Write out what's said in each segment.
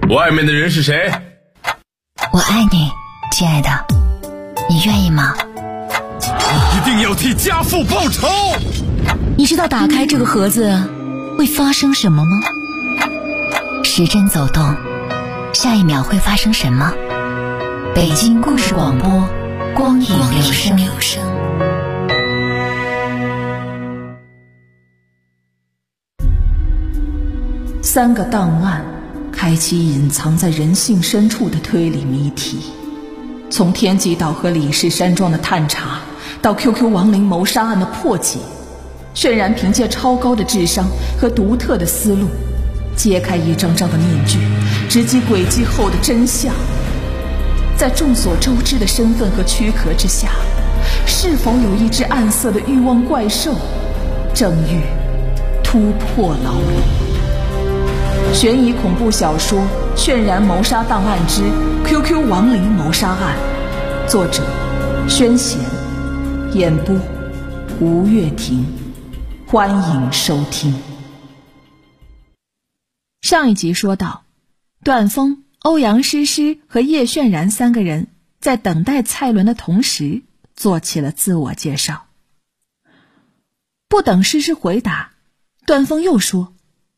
外面的人是谁？ 我爱你，亲爱的，你愿意吗？ 一定要替家父报仇！ 你知道打开这个盒子会发生什么吗？时针走动，下一秒会发生什么？北京故事广播，光影留声。 3个档案开启隐藏在人性深处的推理谜题，从天际岛和李氏山庄的探查，到 QQ 亡灵谋杀案的破解，渲染凭借超高的智商和独特的思路，揭开一张张的面具，直击轨迹后的真相。在众所周知的身份和躯壳之下，是否有一只暗色的欲望怪兽，正欲突破牢笼？悬疑恐怖小说《渲染谋杀档案之 QQ 亡灵谋杀案》，作者宣贤，演播吴月婷。欢迎收听。上一集说到，段峰、欧阳诗诗和叶渲然3个人在等待蔡伦的同时做起了自我介绍。不等诗诗回答，段峰又说：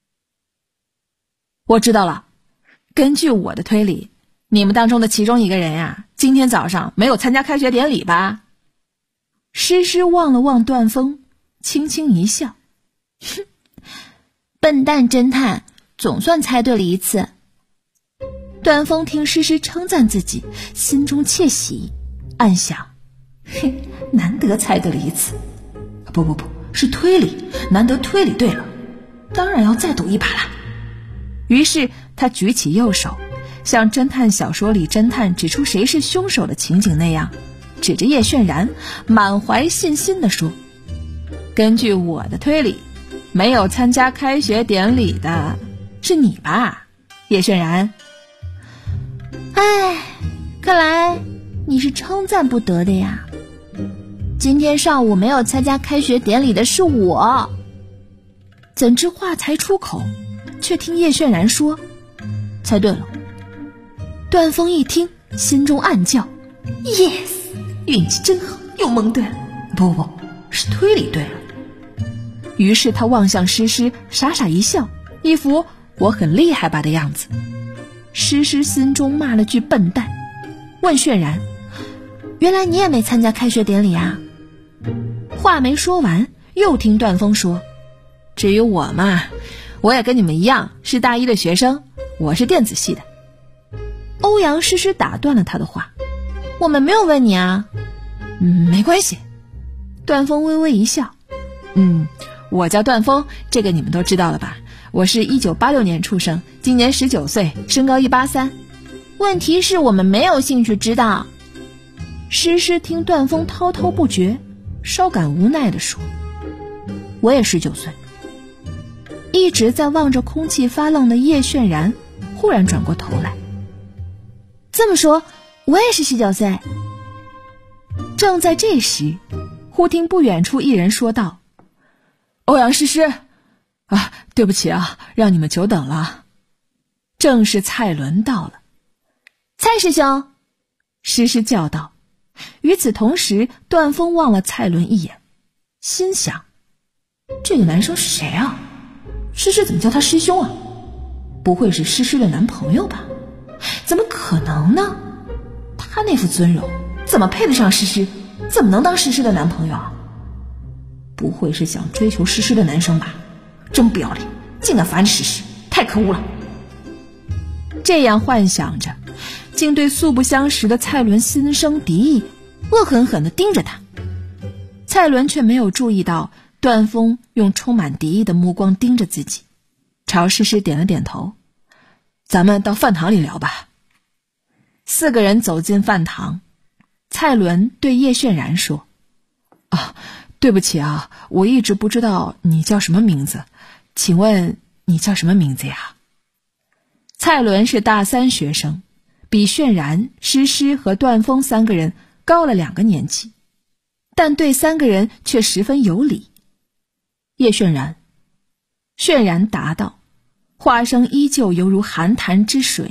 我知道了，根据我的推理，你们当中的其中一个人呀，今天早上没有参加开学典礼吧？诗诗望了望段峰，轻轻一笑： 哼，笨蛋侦探，总算猜对了一次。 段峰听诗诗称赞自己，心中窃喜，暗想：嘿，难得猜对了一次。不，是推理，难得推理对了，当然要再赌一把了。于是他举起右手，像侦探小说里侦探指出谁是凶手的情景那样，指着叶渲然，满怀信心地说：根据我的推理，没有参加开学典礼的是你吧，叶渲然？ 唉，看来你是称赞不得的呀。今天上午没有参加开学典礼的是我。 怎知话才出口，却听叶渲然说：猜对了。段峰一听，心中暗叫 yes， 运气真好，又蒙对了。不，是推理对了。于是他望向诗诗，傻傻一笑，一副我很厉害吧的样子。诗诗心中骂了句笨蛋，问渲然：原来你也没参加开学典礼啊？话没说完，又听段峰说：至于我嘛，我也跟你们一样是大一的学生，我是电子系的。欧阳诗诗打断了他的话：我们没有问你啊。没关系。段峰微微一笑：我叫段峰，这个你们都知道了吧？我是1986年出生，今年19岁，身高183。 问题是我们没有兴趣知道。 诗诗听段峰滔滔不绝，稍感无奈地说：我也19岁。一直在望着空气发愣的叶渲然忽然转过头来： 这么说，我也是19岁。 正在这时，忽听不远处一人说道：欧阳诗诗啊，对不起啊，让你们久等了。正是蔡伦到了。 蔡师兄， 诗诗叫道。与此同时，段峰望了蔡伦一眼，心想：这个男生是谁啊？诗诗怎么叫他师兄啊？不会是诗诗的男朋友吧？怎么可能呢？他那副尊容怎么配得上诗诗？怎么能当诗诗的男朋友啊？不会是想追求诗诗的男生吧？真不要脸，竟敢烦诗诗，太可恶了。这样幻想着，竟对素不相识的蔡伦心生敌意，恶狠狠地盯着他。蔡伦却没有注意到段峰用充满敌意的目光盯着自己，朝诗诗点了点头：咱们到饭堂里聊吧。4个人走进饭堂，蔡伦对叶渲然说：对不起啊，我一直不知道你叫什么名字，请问你叫什么名字呀？蔡伦是大3学生，比渲然、诗诗和段峰3个人高了2个年级，但对3个人却十分有礼。叶渲然答道，话声依旧犹如寒潭之水，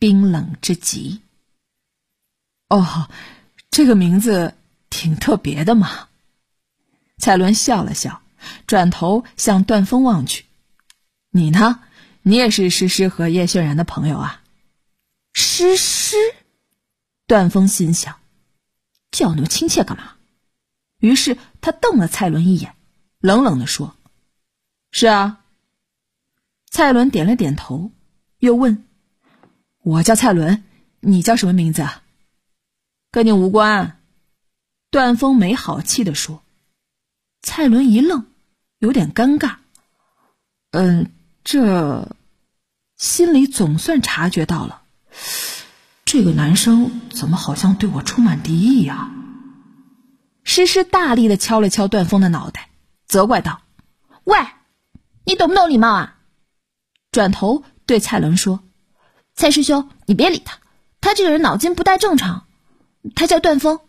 冰冷之极。哦，这个名字挺特别的嘛。蔡伦笑了笑，转头向段峰望去。你呢？你也是诗诗和叶渲染的朋友啊？ 诗诗？ 段峰心想，叫那么亲切干嘛？于是他瞪了蔡伦一眼，冷冷地说：是啊。蔡伦点了点头，又问：我叫蔡伦，你叫什么名字啊？跟你无关。段峰没好气地说。蔡伦一愣，有点尴尬。这心里总算察觉到了，这个男生怎么好像对我充满敌意啊？诗诗大力地敲了敲段峰的脑袋，责怪道： 喂，你懂不懂礼貌啊？ 转头对蔡伦说： 蔡师兄，你别理他，他这个人脑筋不太正常。他叫段峰。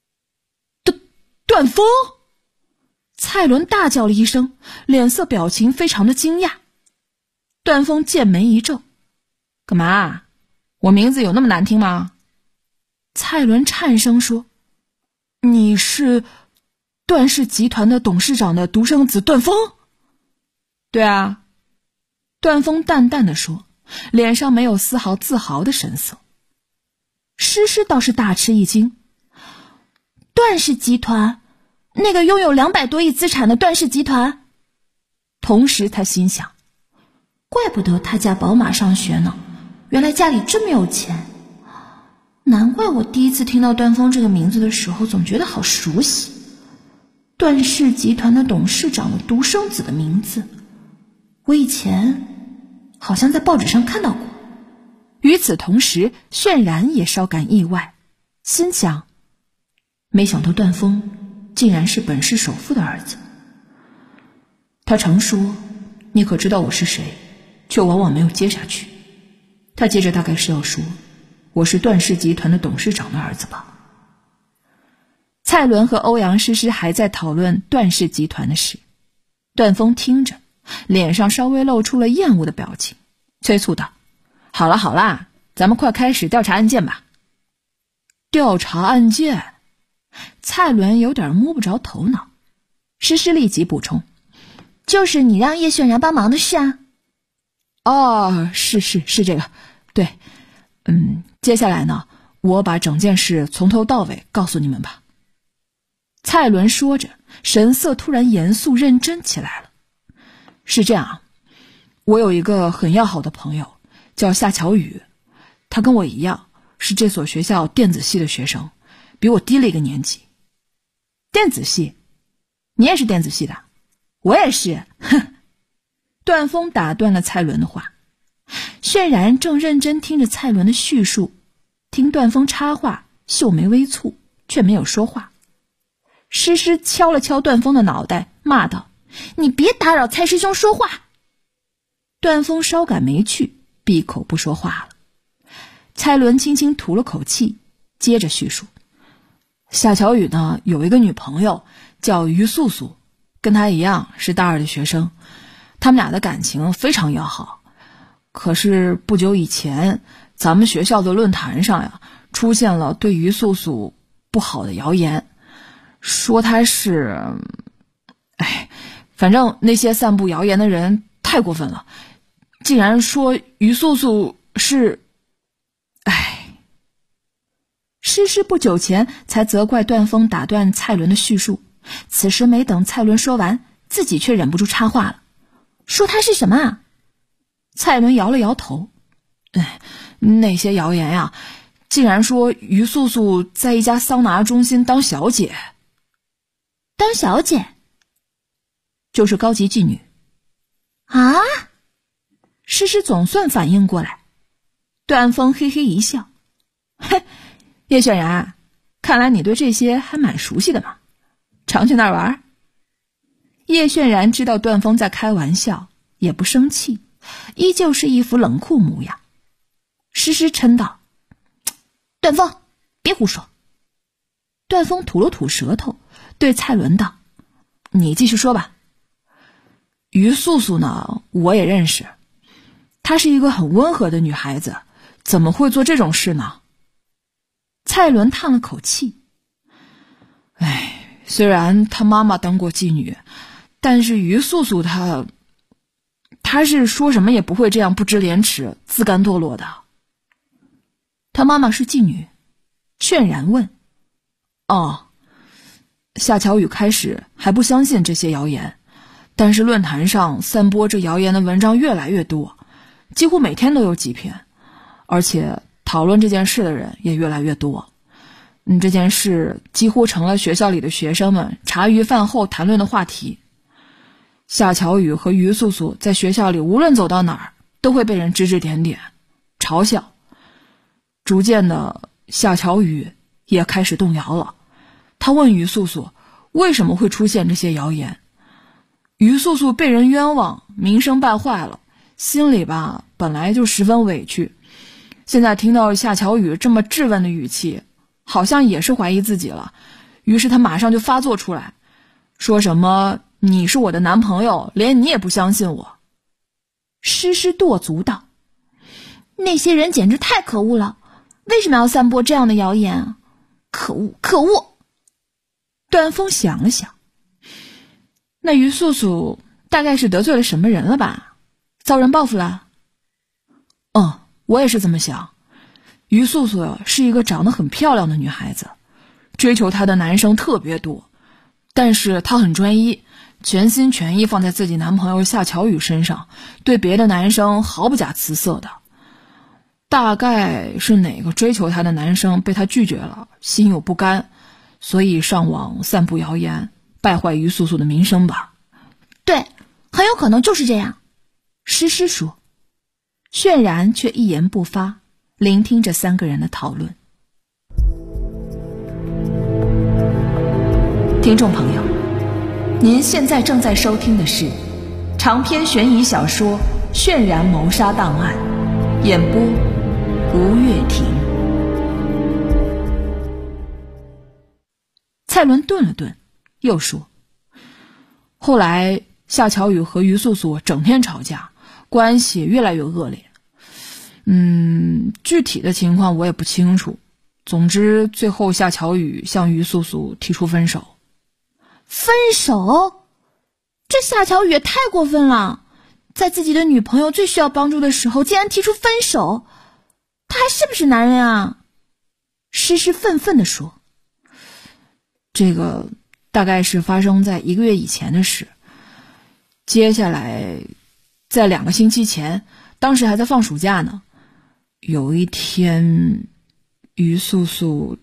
段峰？蔡伦大叫了一声，脸色表情非常的惊讶。段峰剑眉一皱：干嘛？我名字有那么难听吗？蔡伦颤声说：你是段氏集团的董事长的独生子段峰？对啊。段峰淡淡地说，脸上没有丝毫自豪的神色。诗诗倒是大吃一惊： 段氏集团？那个拥有200多亿资产的段氏集团？ 同时他心想， 怪不得他驾宝马上学呢，原来家里这么有钱。难怪我第一次听到段峰这个名字的时候总觉得好熟悉。段氏集团的董事长的独生子的名字，我以前好像在报纸上看到过。 与此同时，渲染也稍感意外，心想，没想到段峰竟然是本市首富的儿子。他常说你可知道我是谁，却往往没有接下去。他接着大概是要说我是段氏集团的董事长的儿子吧。蔡伦和欧阳诗诗还在讨论段氏集团的事，段峰听着，脸上稍微露出了厌恶的表情，催促道：好了好啦，咱们快开始调查案件吧。调查案件？蔡伦有点摸不着头脑。诗诗立即补充： 就是你让叶渲染帮忙的事啊。 哦，是这个，对。接下来呢，我把整件事从头到尾告诉你们吧。蔡伦说着，神色突然严肃认真起来了。是这样，我有一个很要好的朋友叫夏乔宇，他跟我一样是这所学校电子系的学生，比我低了一个年级。电子系？你也是电子系的？我也是。哼！段峰打断了蔡伦的话。渲染正认真听着蔡伦的叙述，听段峰插话，秀眉微蹙，却没有说话。诗诗敲了敲段峰的脑袋，骂道： 你别打扰蔡师兄说话。 段峰稍感没趣，闭口不说话了。蔡伦轻轻吐了口气，接着叙述：夏乔宇呢，有一个女朋友叫于素素，跟他一样是大二的学生，他们俩的感情非常要好。可是不久以前，咱们学校的论坛上呀，出现了对于素素不好的谣言，说她是……反正那些散布谣言的人太过分了，竟然说于素素是……诗诗不久前才责怪段峰打断蔡伦的叙述，此时没等蔡伦说完，自己却忍不住插话了： 说他是什么啊？ 蔡伦摇了摇头：那些谣言呀，竟然说于素素在一家桑拿中心当小姐。 当小姐？ 就是高级妓女。 啊？ 诗诗总算反应过来。段峰嘿嘿一笑：叶渲染，看来你对这些还蛮熟悉的嘛，常去那儿玩。叶渲染知道段峰在开玩笑，也不生气，依旧是一副冷酷模样。诗诗嗔道： 段峰，别胡说。 段峰吐了吐舌头，对蔡伦道：你继续说吧。于素素呢，我也认识，她是一个很温和的女孩子， 怎么会做这种事呢？ 蔡伦叹了口气， 虽然他妈妈当过妓女，但是于素素她是说什么也不会这样不知廉耻、自甘堕落的。 他妈妈是妓女？渲然问。 夏乔宇开始还不相信这些谣言，但是论坛上散播这谣言的文章越来越多，几乎每天都有几篇，而且讨论这件事的人也越来越多。这件事几乎成了学校里的学生们茶余饭后谈论的话题。夏乔宇和于素素在学校里无论走到哪儿都会被人指指点点嘲笑。逐渐的，夏乔宇也开始动摇了。他问于素素为什么会出现这些谣言。于素素被人冤枉，名声败坏了，心里本来就十分委屈，现在听到夏乔宇这么质问的语气，好像也是怀疑自己了。于是他马上就发作出来，说什么你是我的男朋友，连你也不相信我。 诗诗跺足道，那些人简直太可恶了，为什么要散播这样的谣言啊？可恶可恶。 段峰想了想，那于素素大概是得罪了什么人了吧，遭人报复了。我也是这么想。于素素是一个长得很漂亮的女孩子，追求她的男生特别多，但是她很专一，全心全意放在自己男朋友夏乔宇身上，对别的男生毫不假辞色的。大概是哪个追求她的男生被她拒绝了，心有不甘，所以上网散布谣言，败坏于素素的名声吧。 对，很有可能就是这样。诗诗说。渲然却一言不发，聆听着三个人的讨论。听众朋友，您现在正在收听的是长篇悬疑小说《渲然谋杀档案》，演播吴月婷。 蔡伦顿了顿，又说，后来夏乔宇和于素素整天吵架，关系越来越恶劣。具体的情况我也不清楚，总之最后夏乔宇向于素素提出分手。 分手？这夏乔宇也太过分了，在自己的女朋友最需要帮助的时候竟然提出分手，他还是不是男人啊？诗诗愤愤地说。 这个大概是发生在1个月以前的事。接下来在2个星期前，当时还在放暑假呢，有一天于素素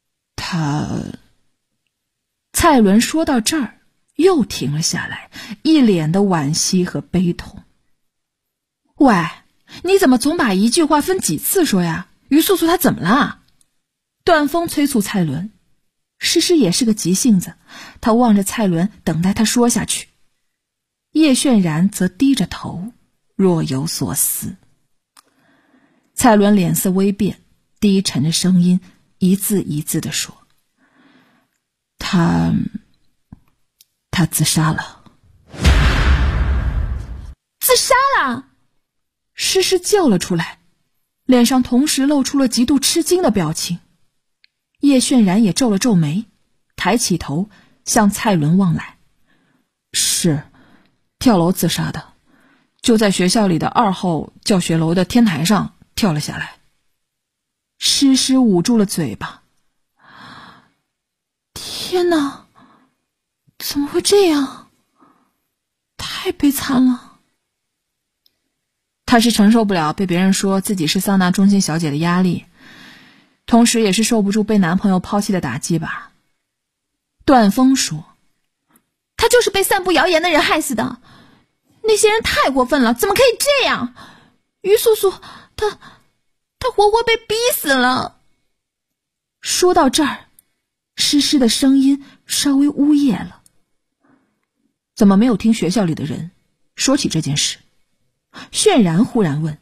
蔡伦说到这儿又停了下来，一脸的惋惜和悲痛。喂，你怎么总把一句话分几次说呀？于素素她怎么了？段峰催促蔡伦。诗诗也是个急性子，她望着蔡伦等待他说下去。叶渲然则低着头若有所思。蔡伦脸色微变，低沉的声音一字一字地说，他自杀了。 自杀了？ 诗诗叫了出来，脸上同时露出了极度吃惊的表情。叶渲然也皱了皱眉，抬起头向蔡伦望来。是跳楼自杀的，就在学校里的2号教学楼的天台上跳了下来。诗诗捂住了嘴巴。 天哪，怎么会这样？太悲惨了。 她是承受不了被别人说自己是桑拿中心小姐的压力，同时也是受不住被男朋友抛弃的打击吧。段峰说， 他就是被散布谣言的人害死的，那些人太过分了，怎么可以这样？于素素她活活被逼死了。 说到这儿，诗诗的声音稍微呜咽了。怎么没有听学校里的人说起这件事？渲然忽然问。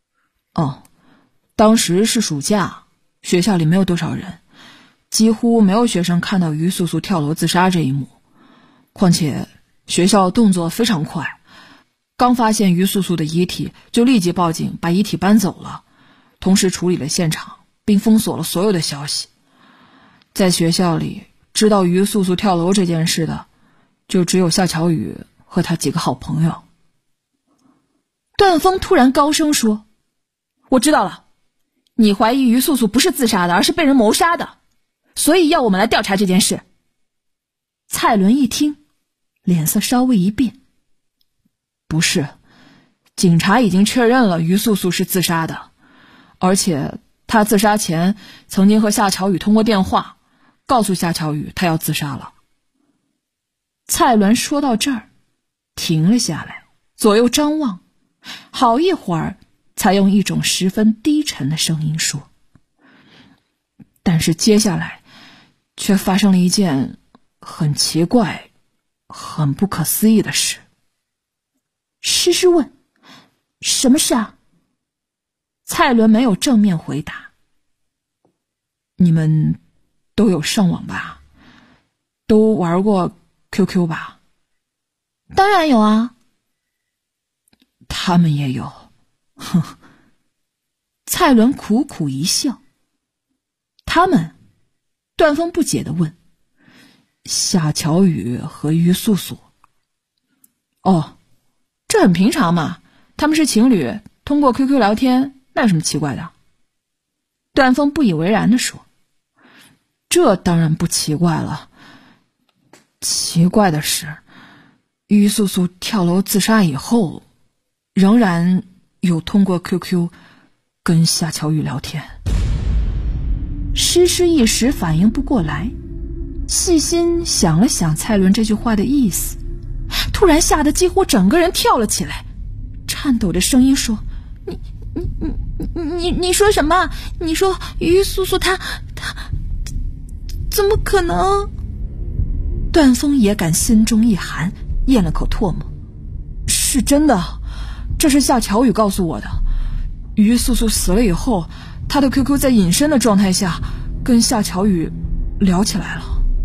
当时是暑假，学校里没有多少人，几乎没有学生看到于素素跳楼自杀这一幕。况且学校动作非常快，刚发现于素素的遗体就立即报警把遗体搬走了， 同时处理了现场，并封锁了所有的消息。在学校里，知道于素素跳楼这件事的，就只有夏乔宇和他几个好朋友。 段峰突然高声说：“我知道了，你怀疑于素素不是自杀的，而是被人谋杀的，所以要我们来调查这件事。” 蔡伦一听，脸色稍微一变：“不是，警察已经确认了于素素是自杀的，而且他自杀前曾经和夏乔宇通过电话，告诉夏乔宇他要自杀了。”蔡伦说到这儿，停了下来，左右张望，好一会儿才用一种十分低沉的声音说：“但是接下来却发生了一件很奇怪、很不可思议的事。” 诗诗问：“什么事啊？” 蔡伦没有正面回答。“你们都有上网吧？都玩过 QQ 吧？”“ 当然有啊。”“ 他们也有。”哼。蔡伦苦苦一笑。“他们？”段峰不解地问。“夏乔宇和于素素。”“哦，这很平常嘛，他们是情侣，通过 QQ 聊天，那有什么奇怪的？”段峰不以为然地说。“这当然不奇怪了，奇怪的是，于素素跳楼自杀以后，仍然有通过 QQ 跟夏乔宇聊天。”诗诗一时反应不过来，细心想了想蔡伦这句话的意思，突然吓得几乎整个人跳了起来，颤抖着声音说：“ 你说什么？你说于素素她怎么可能？” 段峰也感心中一寒，咽了口唾沫：“是真的，这是夏乔宇告诉我的。于素素死了以后，他的 QQ 在隐身的状态下跟夏乔宇聊起来了。”“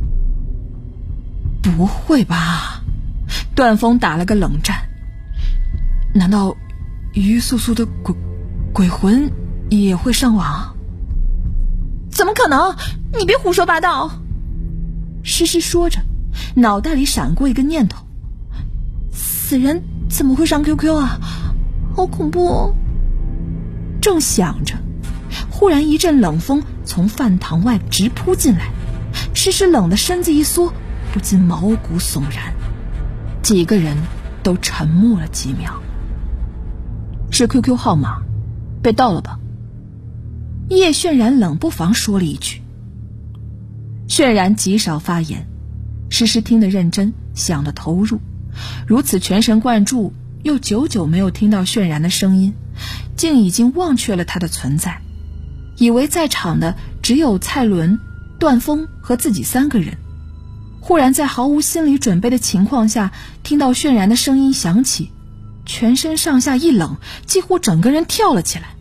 不会吧？”段峰打了个冷战。“难道于素素的鬼魂也会上网？”“ 怎么可能？你别胡说八道！” 诗诗说着，脑袋里闪过一个念头：死人怎么会上 QQ 啊？好恐怖哦！正想着，忽然一阵冷风从饭堂外直扑进来，诗诗冷的身子一缩，不禁毛骨悚然。几个人都沉默了几秒。“是 QQ 号码被盗了吧？”叶渲然冷不防说了一句。渲然极少发言，诗诗听得认真，想得投入，如此全神贯注，又久久没有听到渲然的声音，竟已经忘却了他的存在，以为在场的只有蔡伦、段峰和自己3个人。忽然在毫无心理准备的情况下，听到渲然的声音响起，全身上下一冷，几乎整个人跳了起来。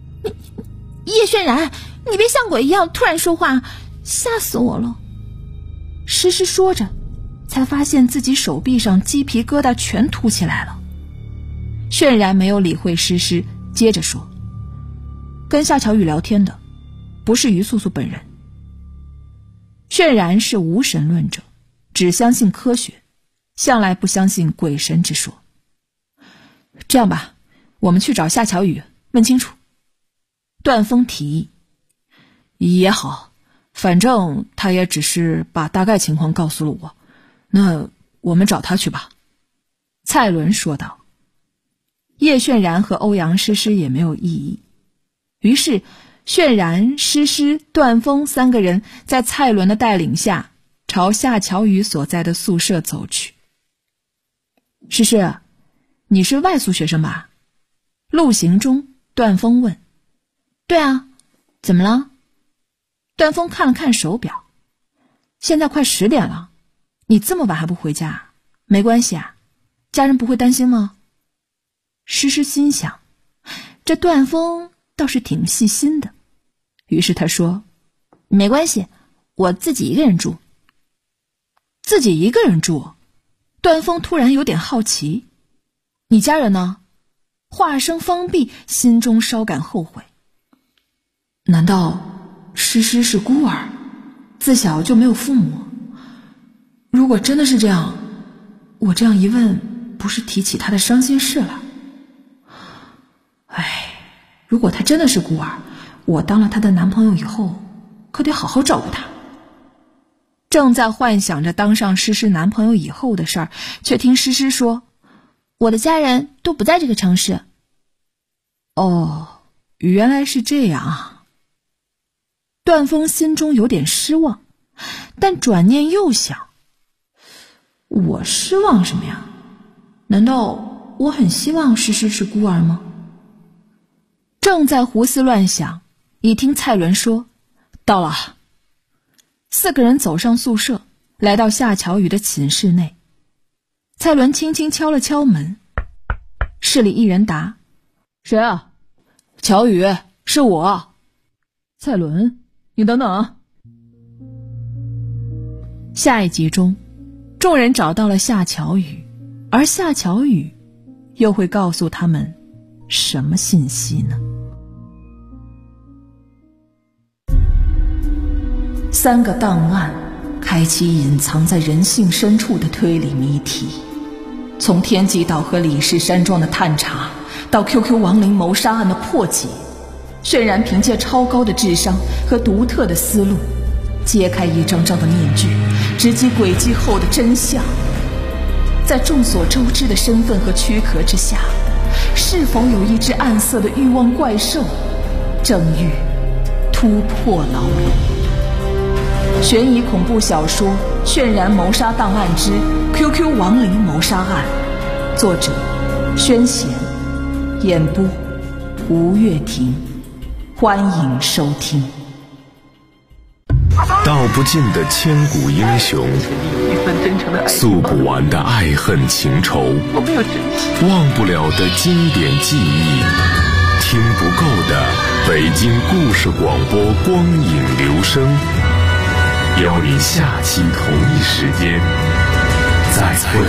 “叶渲然，你别像鬼一样突然说话，吓死我了！” 诗诗说着，才发现自己手臂上鸡皮疙瘩全凸起来了。渲然没有理会诗诗，接着说：“跟夏乔宇聊天的不是于素素本人。”渲然是无神论者，只相信科学，向来不相信鬼神之说。“这样吧，我们去找夏乔宇问清楚。”段峰提议。“也好，反正他也只是把大概情况告诉了我，那我们找他去吧。”蔡伦说道。叶渲然和欧阳诗诗也没有异议，于是渲然、诗诗、段峰3个人在蔡伦的带领下朝夏乔宇所在的宿舍走去。“诗诗，你是外宿学生吧？”路行中，段峰问。“对啊，怎么了？”段峰看了看手表，“现在快10点了，你这么晚还不回家？没关系啊，家人不会担心吗？”诗诗心想，这段峰倒是挺细心的，于是他说：“没关系，我自己一个人住。”“自己一个人住？”段峰突然有点好奇。“你家人呢？”话声方毕，心中稍感后悔。 难道诗诗是孤儿，自小就没有父母？如果真的是这样，我这样一问，不是提起她的伤心事了？如果她真的是孤儿，我当了她的男朋友以后，可得好好照顾她。正在幻想着当上诗诗男朋友以后的事儿，却听诗诗说， 我的家人都不在这个城市。 哦，原来是这样啊。段峰心中有点失望，但转念又想，我失望什么呀？难道我很希望诗诗是孤儿吗？正在胡思乱想，一听蔡伦说到了。4个人走上宿舍，来到夏乔宇的寝室内。蔡伦轻轻敲了敲门，室里一人答，谁啊？乔宇，是我。蔡伦，你等等啊。下一集中，众人找到了夏乔宇，而夏乔宇又会告诉他们什么信息呢？3个档案开启隐藏在人性深处的推理谜题，从天极岛和李氏山庄的探查，到 QQ 亡灵谋杀案的破解，渲然凭借超高的智商和独特的思路，揭开一张张的面具，直击轨迹后的真相。在众所周知的身份和躯壳之下，是否有一只暗色的欲望怪兽，正欲突破牢笼？悬疑恐怖小说《渲然谋杀档案之 QQ 亡灵谋杀案》，作者宣贤，演播吴月婷。欢迎收听。 道不尽的千古英雄，诉不完的爱恨情仇，忘不了的经典记忆，听不够的北京故事广播光影留声。邀你下期同一时间再会。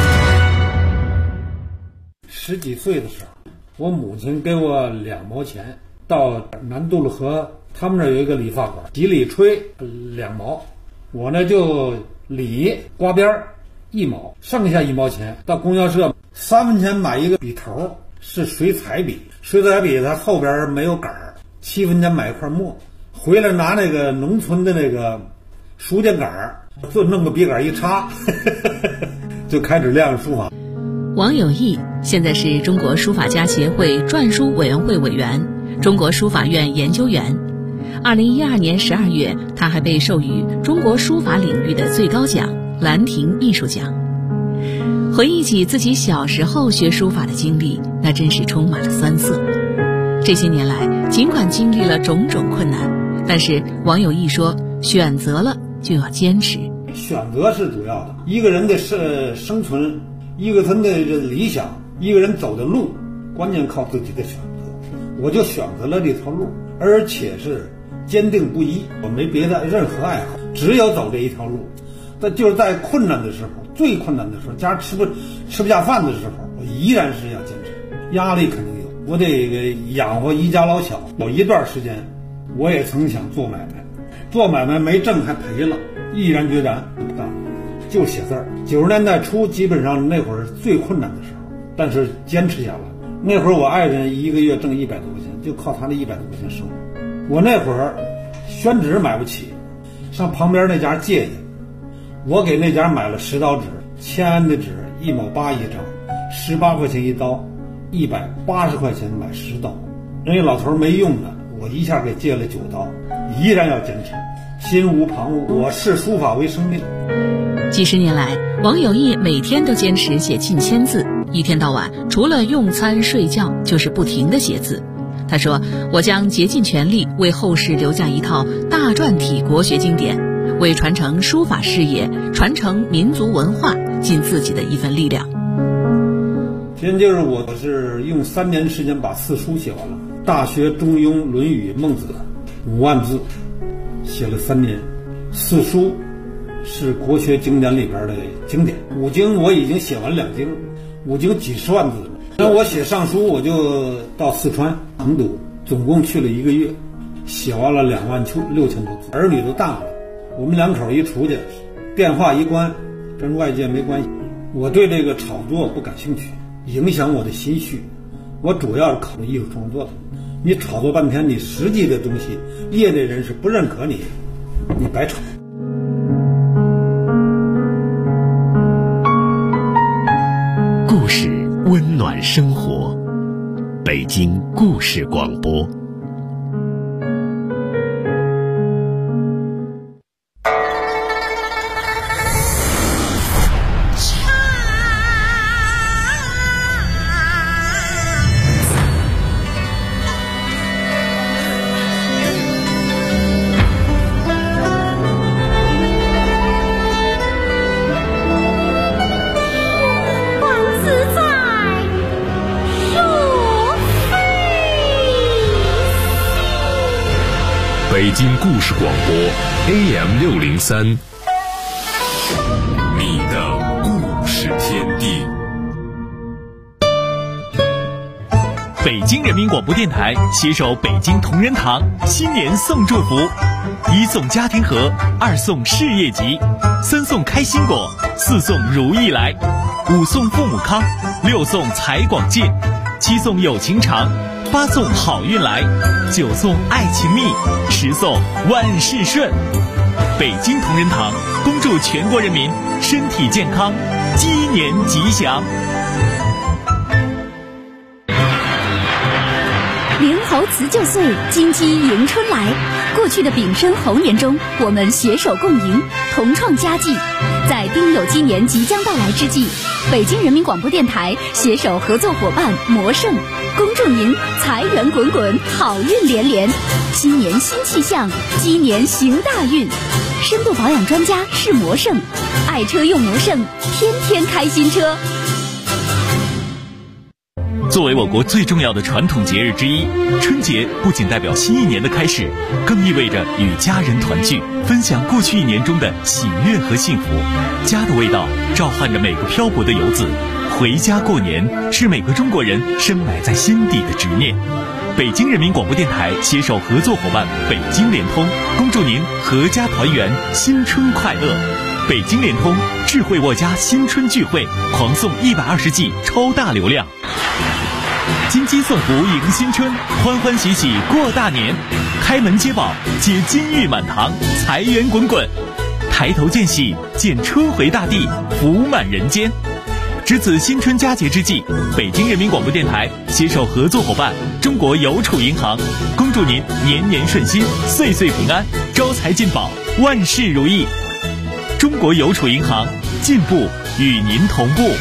10几岁的时候，我母亲给我2毛钱，到南渡了河，他们那有一个理发馆，洗理吹2毛，我呢就理刮边1毛，剩下1毛钱到供销社3分钱买一个笔头，是水彩笔，水彩笔它后边没有杆，7分钱买一块墨，回来拿那个农村的那个书店杆，就弄个笔杆一插就开始练书法。 王有义现在是中国书法家协会篆书委员会委员，中国书法院研究员。2012年12月，他还被授予中国书法领域的最高奖兰亭艺术奖。回忆起自己小时候学书法的经历，那真是充满了酸涩。这些年来，尽管经历了种种困难，但是王有义说，选择了就要坚持。 选择是主要的，一个人的生存，一个人的理想，一个人走的路，关键靠自己的选择。我就选择了这条路，而且是坚定不移，我没别的任何爱好，只有走这一条路。但就是在困难的时候，最困难的时候，家吃不下饭的时候，我依然是要坚持。压力肯定有，我得养活一家老小。有一段时间，我也曾想做买卖，做买卖没挣还赔了，毅然决然不干，就写字儿。90年代初，基本上那会儿是最困难的时候，但是坚持下来。那会儿我爱人一个月挣100多块钱，就靠他那100多块钱生活。我那会儿宣纸买不起，上旁边那家借去，我给那家买了10刀纸，签安的纸1毛8一张，18块钱一刀，180块钱买10刀。人家老头没用的，我一下给借了9刀，依然要坚持，心无旁骛。我视书法为生命。 几十年来，王有义每天都坚持写近1000字，一天到晚除了用餐睡觉就是不停地写字。他说，我将竭尽全力为后世留下一套大篆体国学经典，为传承书法事业、传承民族文化尽自己的一份力量。 现在就是我是用3年时间把4书写完了，《大学》《中庸》《论语》《孟子》5万字，写了3年。4书是国学经典里边的经典，5经我已经写完2经，5经几十万字了。那我写上书，我就到四川成都，总共去了1个月， 写完了26000多字，儿女都大了，我们两口一出去，电话一关，跟外界没关系。我对这个炒作不感兴趣，影响我的心绪。我主要是考虑艺术创作的。你炒作半天，你实际的东西，业内人士不认可你，你白炒。 故事温暖生活，北京故事广播。北京故事广播 AM603， 你的故事天地。 北京人民广播电台携手北京同仁堂新年送祝福：1送家庭盒，2送事业吉，3送开心果，4送如意来，5送父母康，6送财广进，7送友情长，8送好运来，9送爱情蜜，10送万事顺。北京同仁堂恭祝全国人民身体健康，鸡年吉祥。 灵猴辞旧岁，金鸡迎春来。过去的丙申猴年中，我们携手共赢，同创佳绩。在丁酉鸡年即将到来之际，北京人民广播电台携手合作伙伴魔盛，恭祝您财源滚滚，好运连连。新年新气象，鸡年行大运。深度保养专家是魔盛，爱车用魔盛，天天开新车。 作为我国最重要的传统节日之一，春节不仅代表新一年的开始，更意味着与家人团聚，分享过去一年中的喜悦和幸福。家的味道召唤着每个漂泊的游子，回家过年是每个中国人深埋在心底的执念。北京人民广播电台携手合作伙伴北京联通，恭祝您阖家团圆，新春快乐。北京联通智慧沃家新春聚会，狂送120G 超大流量。金鸡送福迎新春，欢欢喜喜过大年，开门接宝，接金玉满堂，财源滚滚，抬头见喜，见春回大地，福满人间。值此新春佳节之际，北京人民广播电台携手合作伙伴中国邮储银行，恭祝您年年顺心，岁岁平安，招财进宝，万事如意。中国邮储银行，进步与您同步。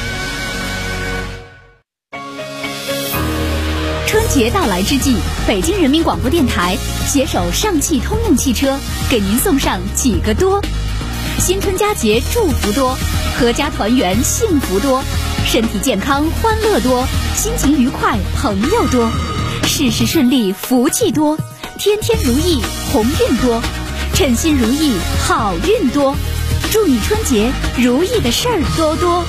春节到来之际，北京人民广播电台携手上汽通用汽车，给您送上几个多：新春佳节祝福多，阖家团圆幸福多，身体健康欢乐多，心情愉快朋友多，事事顺利福气多，天天如意鸿运多，称心如意好运多。祝你春节如意的事儿多多。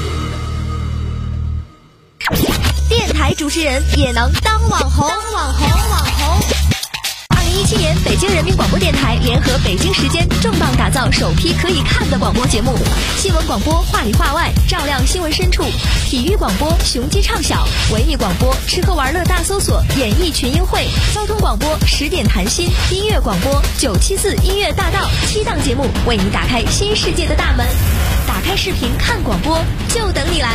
电台主持人也能当网红。2017年，北京人民广播电台联合北京时间重磅打造首批可以看的广播节目：新闻广播话里话外，照亮新闻深处；体育广播雄鸡唱晓；文艺广播吃喝玩乐大搜索，演艺群英会；交通广播10点谈心；音乐广播974音乐大道。7档节目为你打开新世界的大门。打开视频看广播，就等你来。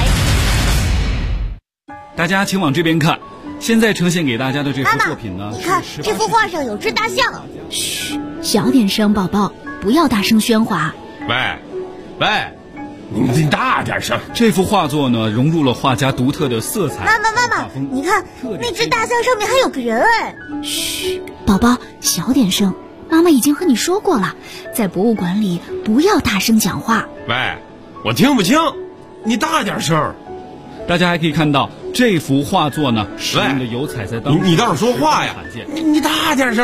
大家请往这边看，现在呈现给大家的这幅作品呢， 你看这幅画上有只大象。 嘘，小点声，宝宝，不要大声喧哗。 喂，你大点声。 这幅画作呢，融入了画家独特的色彩。 妈妈，你看那只大象上面还有个人哎。 嘘，宝宝，小点声。妈妈已经和你说过了，在博物馆里不要大声讲话。 喂，我听不清，你大点声。 大家还可以看到这幅画作呢，使用的油彩在当中， 你倒是说话呀！你大点声。